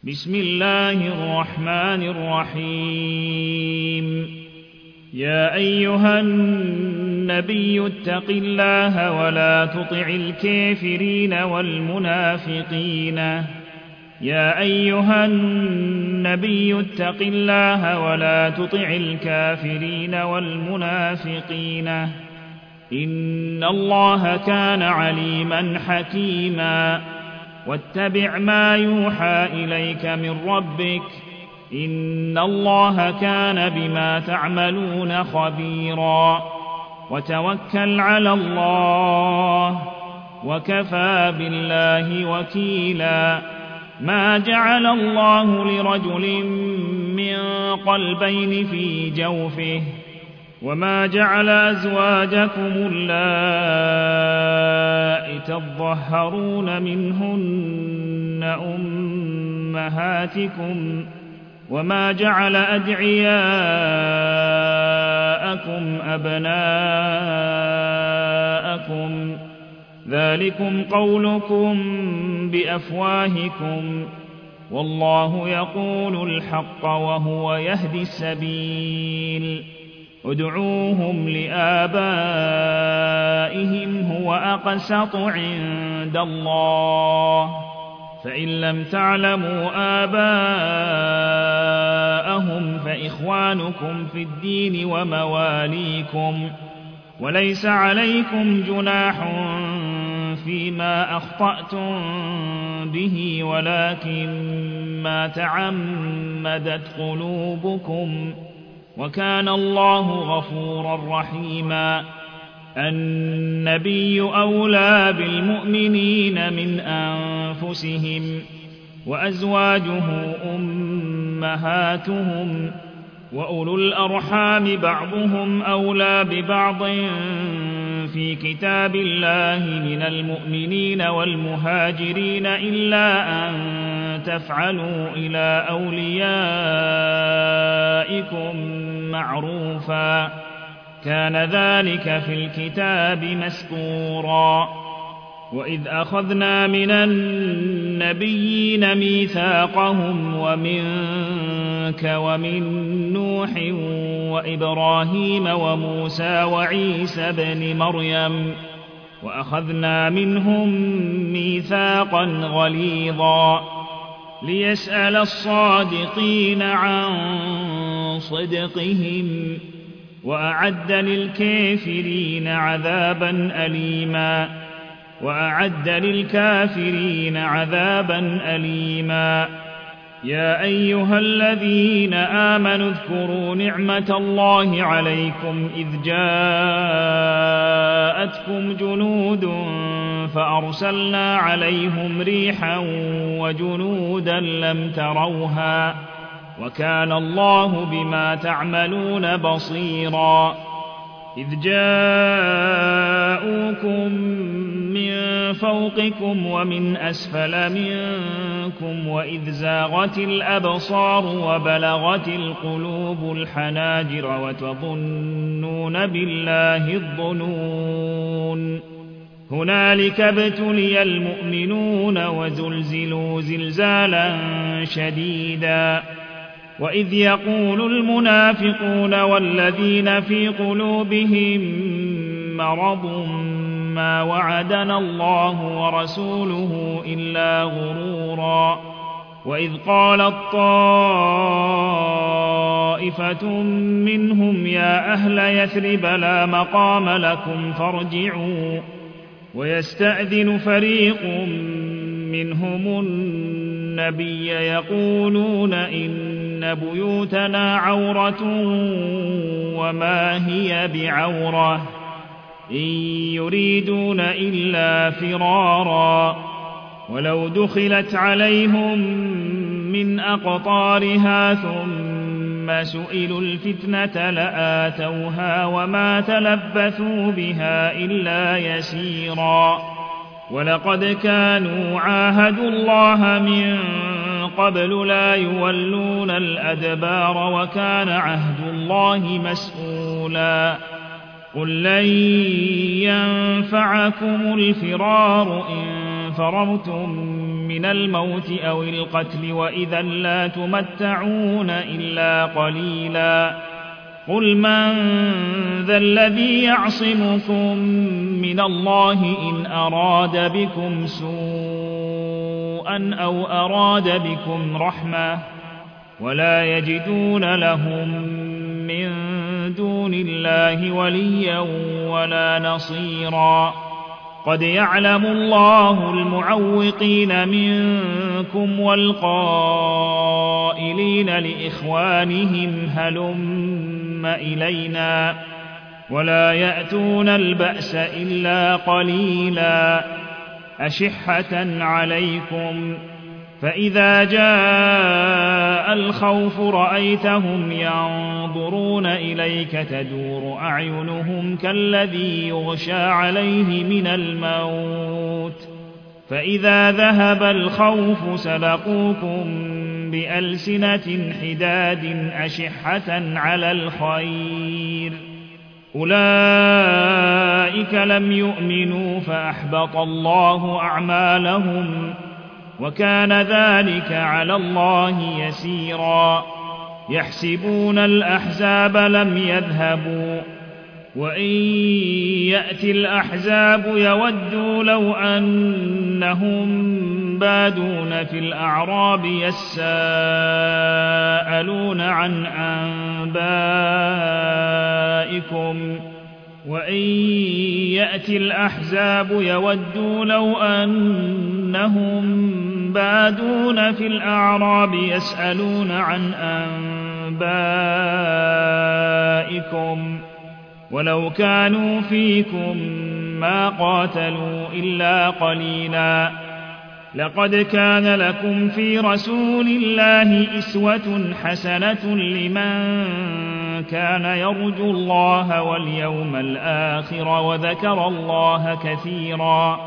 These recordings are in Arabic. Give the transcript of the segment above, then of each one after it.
بسم الله الرحمن الرحيم يا أيها النبي اتق الله ولا تطع الكافرين والمنافقين يا أيها النبي اتق الله ولا تطع الكافرين والمنافقين إن الله كان عليما حكيما واتبع ما يوحى إليك من ربك إن الله كان بما تعملون خبيرا وتوكل على الله وكفى بالله وكيلا ما جعل الله لرجل من قلبين في جوفه وما جعل أزواجكم اللائي تظهرون منهن أمهاتكم وما جعل أدعياءكم أبناءكم ذلكم قولكم بأفواهكم والله يقول الحق وهو يهدي السبيل ادعوهم لآبائهم هو أقسط عند الله فإن لم تعلموا آباءهم فإخوانكم في الدين ومواليكم وليس عليكم جناح فيما أخطأتم به ولكن ما تعمدت قلوبكم وكان الله غفورا رحيما النبي أولى بالمؤمنين من أنفسهم وأزواجه أمهاتهم وأولو الأرحام بعضهم أولى ببعض في كتاب الله من المؤمنين والمهاجرين إلا أن تفعلوا إلى أوليائكم معروفا كان ذلك في الكتاب مسطورا وإذ أخذنا من النبيين ميثاقهم ومنك ومن نوح وإبراهيم وموسى وعيسى بن مريم وأخذنا منهم ميثاقا غليظا ليسأل الصادقين عن صدقهم وأعد للكافرين عذابا أليما وأعد للكافرين عذابا أليما يا أيها الذين آمنوا اذكروا نعمة الله عليكم إذ جاءتكم جنود فأرسلنا عليهم ريحا وجنودا لم تروها وكان الله بما تعملون بصيرا إذ جاءوكم من فوقكم ومن أسفل منكم وإذ زاغت الأبصار وبلغت القلوب الحناجر وتظنون بالله الظنون هنالك ابتلي المؤمنون وزلزلوا زلزالا شديدا وإذ يقول المنافقون والذين في قلوبهم مرض ما وعدنا الله ورسوله إلا غرورا وإذ قالت طائفة منهم يا أهل يثرب لا مقام لكم فارجعوا ويستأذن فريق منهم النبي يقولون إن بيوتنا عورة وما هي بعورة إن يريدون إلا فرارا ولو دخلت عليهم من أقطارها ثم سئلوا الفتنة لآتوها وما تلبثوا بها إلا يسيرا ولقد كانوا عاهدوا الله من قبل لا يولون الأدبار وكان عهد الله مسؤولا قل لن ينفعكم الفرار إن فررتم من الموت أو القتل وإذا لا تمتعون إلا قليلا قل من ذا الذي يعصمكم من الله إن أراد بكم سوءا أو أراد بكم رحمة ولا يجدون لهم من دون الله وليا ولا نصيرا قد يعلم الله المعوقين منكم والقائلين لإخوانهم هلم إلينا ولا يأتون البأس إلا قليلا أشحة عليكم فإذا جاء الخوف رأيتهم ينظرون إليك تدور أعينهم كالذي يغشى عليه من الموت فإذا ذهب الخوف سلقوكم بألسنة حداد أشحة على الخير أولئك لم يؤمنوا فأحبط الله أعمالهم وكان ذلك على الله يسيرا يحسبون الأحزاب لم يذهبوا وإن يأتي الأحزاب يودوا لو أنهم بادون في الأعراب يساءلون عن أنبائكم وإن يأتي الأحزاب يودوا لو أنهم بادون في الأعراب يسألون عن أنبائكم ولو كانوا فيكم ما قاتلوا إلا قليلا لقد كان لكم في رسول الله أسوة حسنة لمن كان يرجو الله واليوم الآخر وذكر الله كثيرا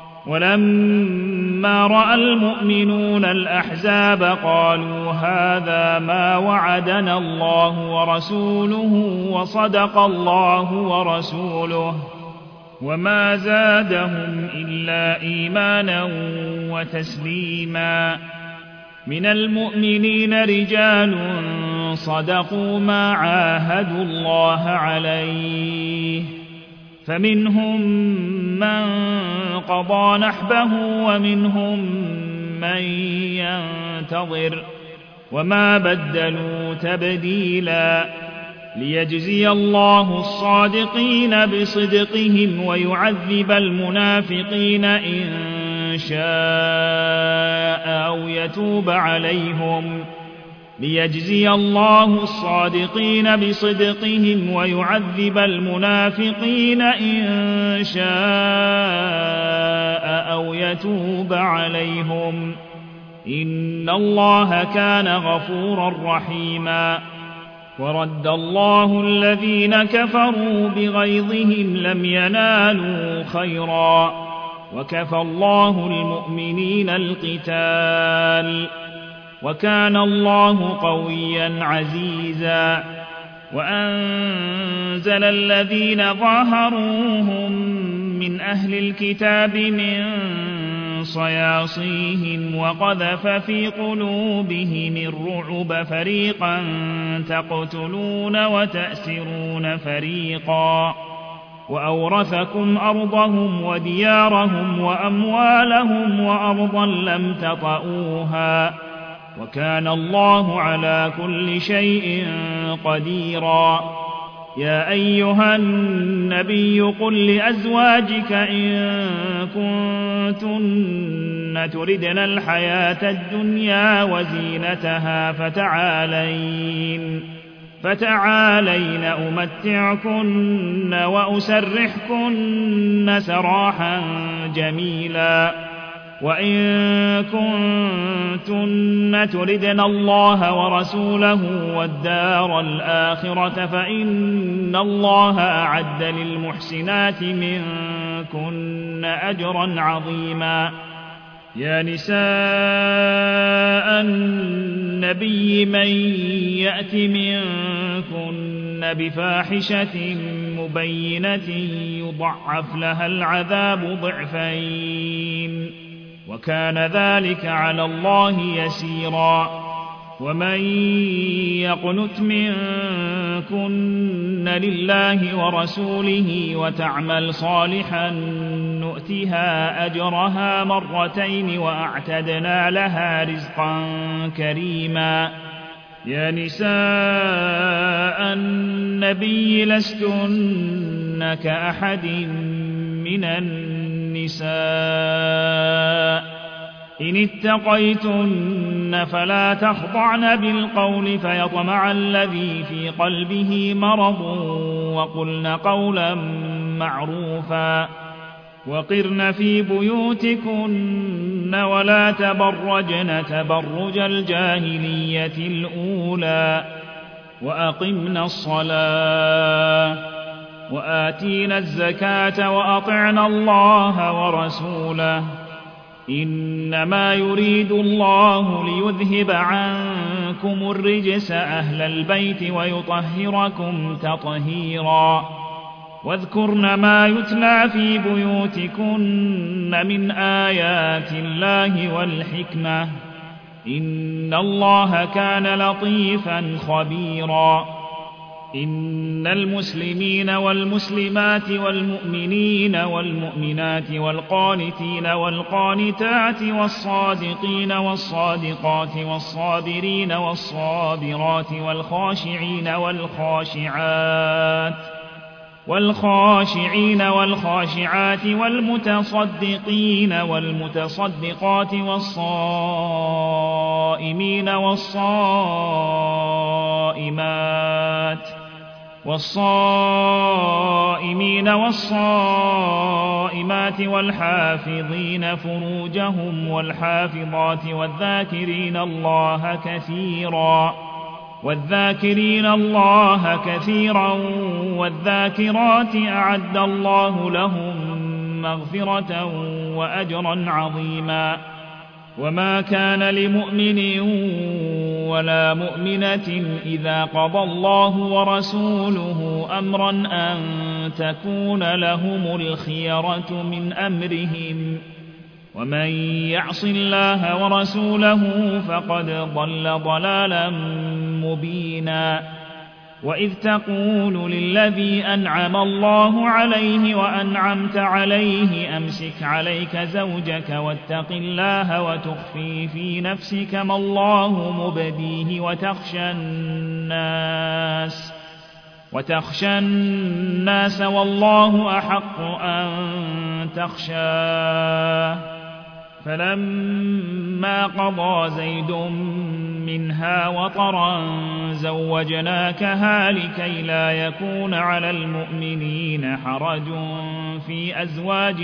ولما رأى المؤمنون الأحزاب قالوا هذا ما وعدنا الله ورسوله وصدق الله ورسوله وما زادهم إلا إيمانا وتسليما من المؤمنين رجال صدقوا ما عاهدوا الله عليه فمنهم من قضى نحبه ومنهم من ينتظر وما بدلوا تبديلا ليجزي الله الصادقين بصدقهم ويعذب المنافقين إن شاء أو يتوب عليهم ليجزي الله الصادقين بصدقهم ويعذب المنافقين إن شاء أو يتوب عليهم إن الله كان غفورا رحيما ورد الله الذين كفروا بغيظهم لم ينالوا خيرا وكفى الله المؤمنين القتال وكان الله قويا عزيزا وأنزل الذين ظاهروهم من أهل الكتاب من صياصيهم وقذف في قلوبهم الرعب فريقا تقتلون وتأسرون فريقا وأورثكم أرضهم وديارهم وأموالهم وأرضا لم تطئوها وكان الله على كل شيء قديرا يا أيها النبي قل لأزواجك إن كنتن تردن الحياة الدنيا وزينتها فتعالين أمتعكن وأسرحكن سراحا جميلا وإن كنتن تردن الله ورسوله والدار الآخرة فإن الله أعد للمحسنات منكن أجرا عظيما يا نساء النبي من يأت منكن بفاحشة مبينة يضعف لها العذاب ضعفين وكان ذلك على الله يسيرا. ومن يقنت منكن لله ورسوله وتعمل صالحا نؤتها أجرها مرتين وأعتدنا لها رزقا كريما. يا نساء النبي لستن كأحد من النساء إن اتقيتن فلا تخضعن بالقول فيطمع الذي في قلبه مرض وقلن قولا معروفا. وقرن في بيوتكن ولا تبرجن تبرج الجاهلية الأولى وأقمن الصلاة وآتينا الزكاة وأطعنا الله ورسوله إنما يريد الله ليذهب عنكم الرجس أهل البيت ويطهركم تطهيرا. واذكرن ما يتلى في بيوتكن من آيات الله والحكمة إن الله كان لطيفا خبيرا. إن المسلمين والمسلمات والمؤمنين والمؤمنات والقانتين والقانتات والصادقين والصادقات والصابرين والصابرات والخاشعين والخاشعات والمتصدقين والمتصدقات والصائمين والصائمات والحافظين فروجهم والحافظات والذاكرين الله كثيرا والذاكرات أعد الله لهم مغفرة وأجرا عظيما. وما كان لمؤمن ولا مؤمنة إذا قضى الله ورسوله أمرا أن تكون لهم الخيرة من أمرهم ومن يعص الله ورسوله فقد ضل ضلالا مبينا. وإذ تقول للذي أنعم الله عليه وأنعمت عليه أمسك عليك زوجك واتق الله وتخفي في نفسك ما الله مبديه وتخشى الناس والله أحق أن تخشاه. فلما قضى زيد منها وطرا زوجناكها لكي لا يكون على المؤمنين حرج في أزواج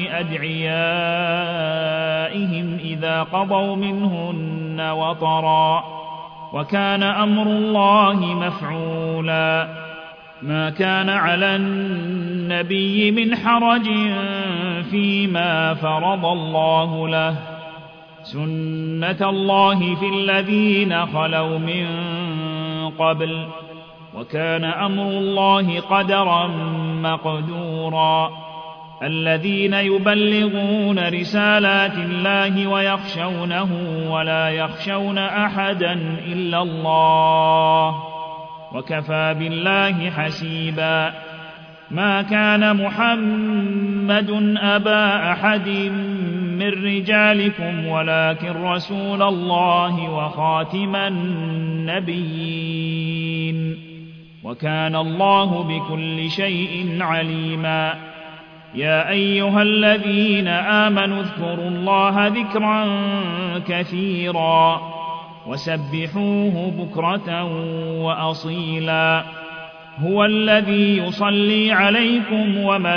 أدعيائهم إذا قضوا منهن وطرا وكان أمر الله مفعولا. ما كان على النبي من حرج فيما فرض الله له سنة الله في الذين خلوا من قبل وكان أمر الله قدرا مقدورا. الذين يبلغون رسالات الله ويخشونه ولا يخشون أحدا إلا الله وكفى بالله حسيبا. ما كان محمد أبا أحد من رجالكم ولكن رسول الله وخاتم النبيين وكان الله بكل شيء عليما. يا أيها الذين آمنوا اذكروا الله ذكرا كثيرا وسبحوه بكرة وأصيلا. هو الذي يصلي عليكم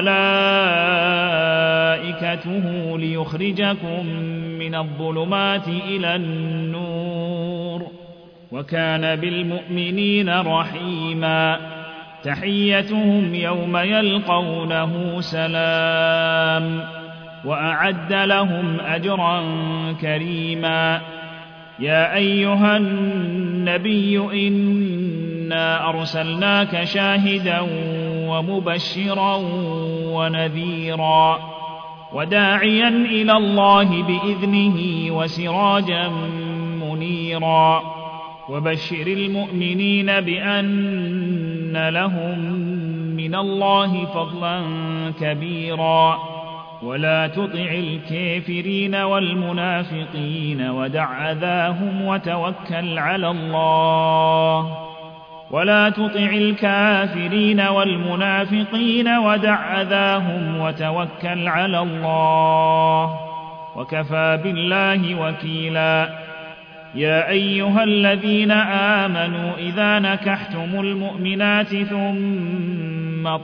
وملائكته ليخرجكم من الظلمات إلى النور وكان بالمؤمنين رحيما. تحيتهم يوم يلقونه سلام وأعد لهم أجرا كريما. يا أيها النبي إنا أرسلناك شاهدا ومبشرا ونذيرا وداعيا إلى الله بإذنه وسراجا منيرا وبشر المؤمنين بأن لهم من الله فضلا كبيرا ولا تطع الكافرين والمنافقين ودع أذاهم وتوكل على الله ولا تطع الكافرين والمنافقين ودع أذاهم وتوكل على الله وكفى بالله وكيلا يا أيها الذين آمنوا إذا نكحتم المؤمنات ثم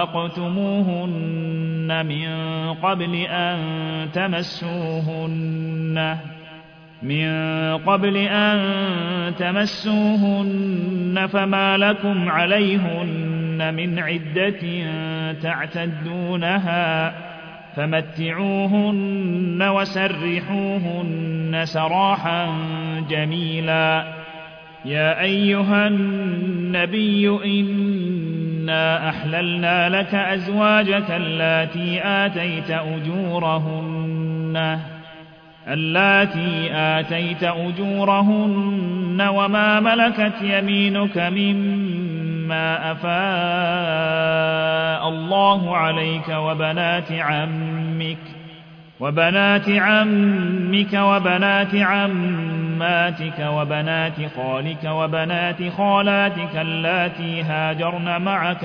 طلقتموهن من قبل أن تمسوهن فما لكم عليهن من عدة تعتدونها فمتعوهن وسرحوهن سراحا جميلا يا أيها النبي إنا أحللنا لك أزواجك اللاتي آتيت أجورهن وما ملكت يمينك مما أفاء الله عليك وبنات عمك وبنات عماتك وبنات خالك وبنات خالاتك اللاتي هاجرن معك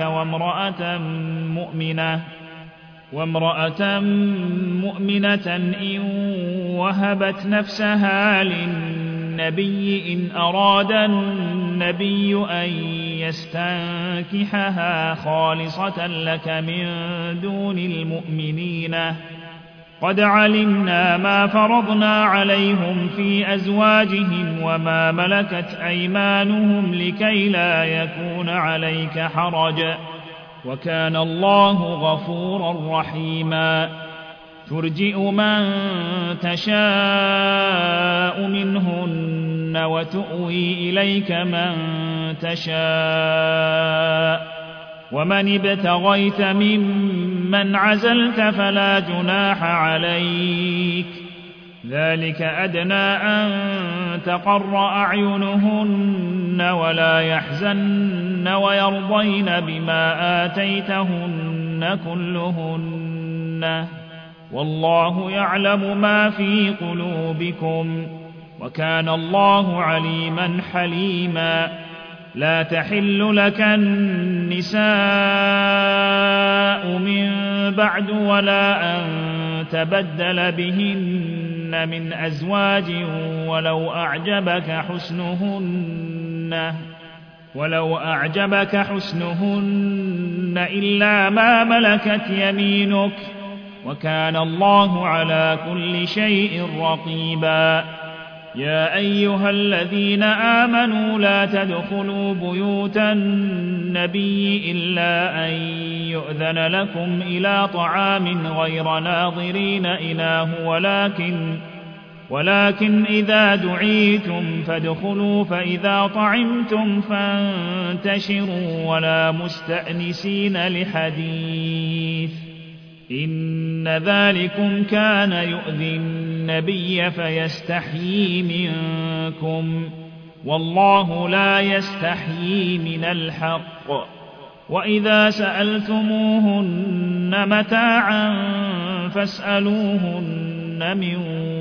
وامرأة مؤمنة إن وهبت نفسها للنبي إن أراد النبي أن يستنكحها خالصة لك من دون المؤمنين قد علمنا ما فرضنا عليهم في أزواجهم وما ملكت أيمانهم لكي لا يكون عليك حرج وكان الله غفورا رحيما ترجئ من تشاء منهن وتؤوي إليك من تشاء ومن ابتغيت ممن عزلت فلا جناح عليك ذلك أدنى أن تقر أعينهن ولا يحزن ويرضين بما آتيتهن كلهن والله يعلم ما في قلوبكم وكان الله عليما حليما لا تحل لك النساء من بعد ولا أن تبدل بهن من أزواج ولو أعجبك حسنهن إلا ما ملكت يمينك وكان الله على كل شيء رقيبا يا أيها الذين آمنوا لا تدخلوا بيوت النبي إلا أن يؤذن لكم إلى طعام غير ناظرين إناه ولكن إذا دعيتم فادخلوا فإذا طعمتم فانتشروا ولا مستأنسين لحديث إن ذلكم كان يؤذي النبي فيستحيي منكم والله لا يستحيي من الحق وإذا سألتموهن متاعا فاسألوهن من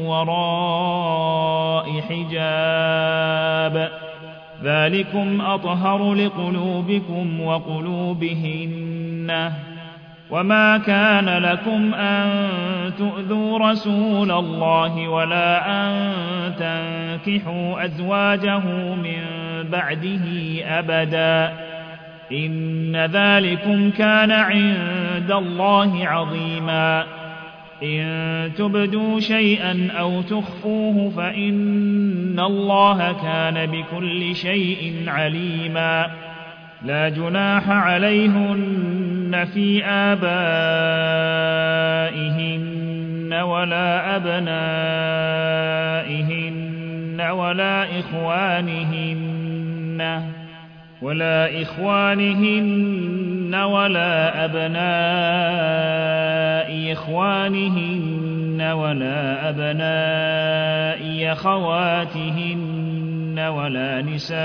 وراء حجاب ذلكم أطهر لقلوبكم وقلوبهن وما كان لكم أن تؤذوا رسول الله ولا أن تنكحوا أزواجه من بعده أبدا إن ذلكم كان عند الله عظيما إن تبدوا شيئا أو تخفوه فإن الله كان بكل شيء عليما لا جناح عليهن في آبائهن ولا أبنائهن ولا إخوانهن ولا أبناء إخوانهن ولا أبناء أخواتهن ولا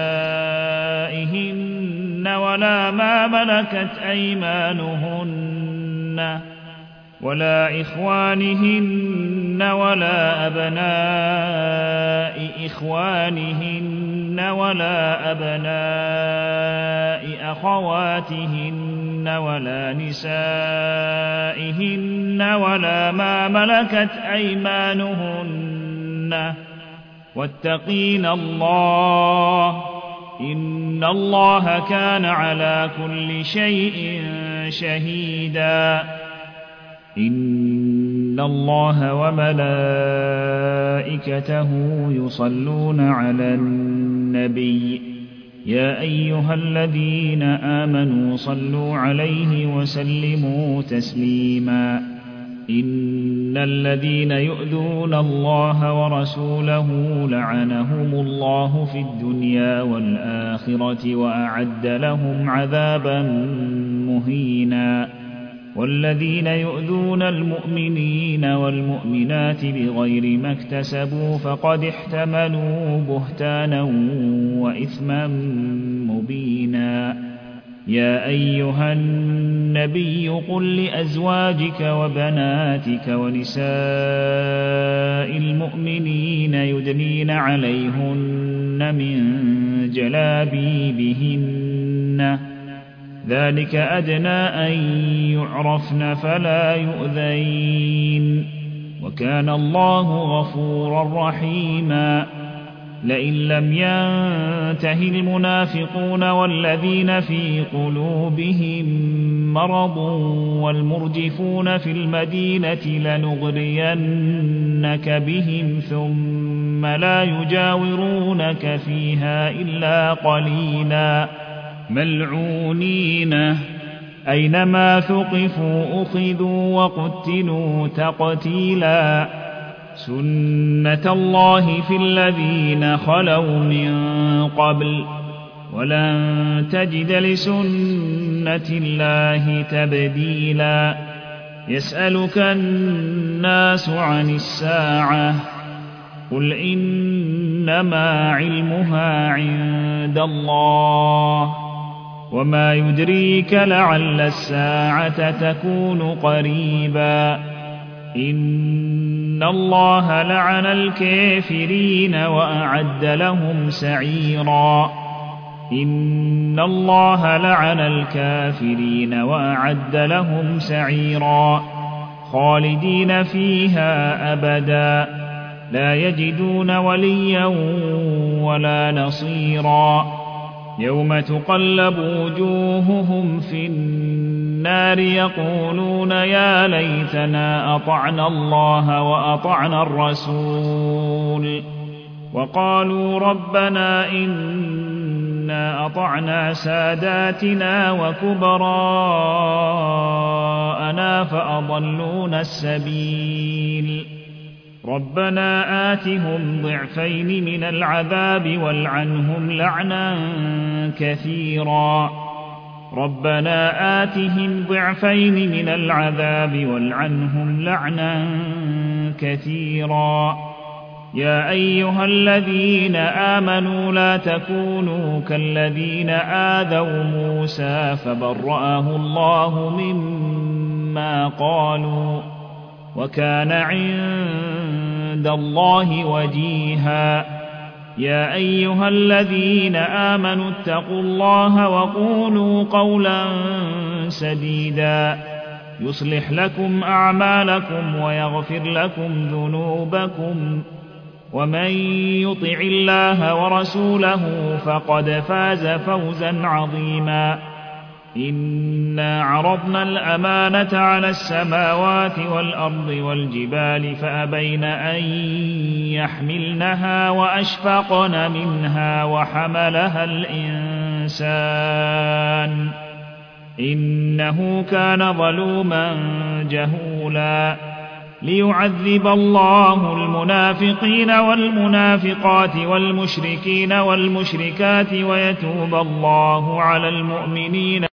نسائهن ولا ما ملكت أيمانهن ولا إخوانهن ولا أبناء إخوانهن ولا أبناء أخواتهن ولا نسائهن ولا ما ملكت أيمانهن واتقين الله إن الله كان على كل شيء شهيدا إن الله وملائكته يصلون على النبي يا أيها الذين آمنوا صلوا عليه وسلموا تسليما إن الذين يؤذون الله ورسوله لعنهم الله في الدنيا والآخرة وأعد لهم عذابا مهينا والذين يؤذون المؤمنين والمؤمنات بغير ما اكتسبوا فقد احتملوا بهتانا وإثما مبينا يا أيها النبي قل لأزواجك وبناتك ونساء المؤمنين يدنين عليهن من جلابيبهن ذلك أدنى أن يعرفن فلا يؤذين وكان الله غفورا رحيما لئن لم ينته المنافقون والذين في قلوبهم مرض والمرجفون في المدينة لنغرينك بهم ثم لا يجاورونك فيها إلا قليلا ملعونين أينما ثقفوا أخذوا وقتلوا تقتيلا سنة الله في الذين خلوا من قبل ولن تجد لسنة الله تبديلا يسألك الناس عن الساعة قل إنما علمها عند الله وما يدريك لعل الساعة تكون قريبا إن الله لعن الكافرين وأعد لهم سعيرا إن الله لعن الكافرين وأعد لهم سعيرا خالدين فيها أبدا لا يجدون وليا ولا نصيرا يوم تقلب وجوههم في النار يقولون يا ليتنا أطعنا الله وأطعنا الرسول وقالوا ربنا إنا أطعنا ساداتنا وكبراءنا فأضلونا السبيل ربنا آتهم ضعفين من العذاب والعنهم لعنا كثيرا ربنا آتهم ضعفين من العذاب والعنهم لعنا كثيرا يا أيها الذين آمنوا لا تكونوا كالذين آذوا موسى فبرأه الله مما قالوا وكان عند الله وجيها يا أيها الذين آمنوا اتقوا الله وقولوا قولا سديدا يصلح لكم أعمالكم ويغفر لكم ذنوبكم ومن يطع الله ورسوله فقد فاز فوزا عظيما إنا عرضنا الأمانة على السماوات والأرض والجبال فأبين أن يحملنها وأشفقن منها وحملها الإنسان إنه كان ظلوما جهولا ليعذب الله المنافقين والمنافقات والمشركين والمشركات ويتوب الله على المؤمنين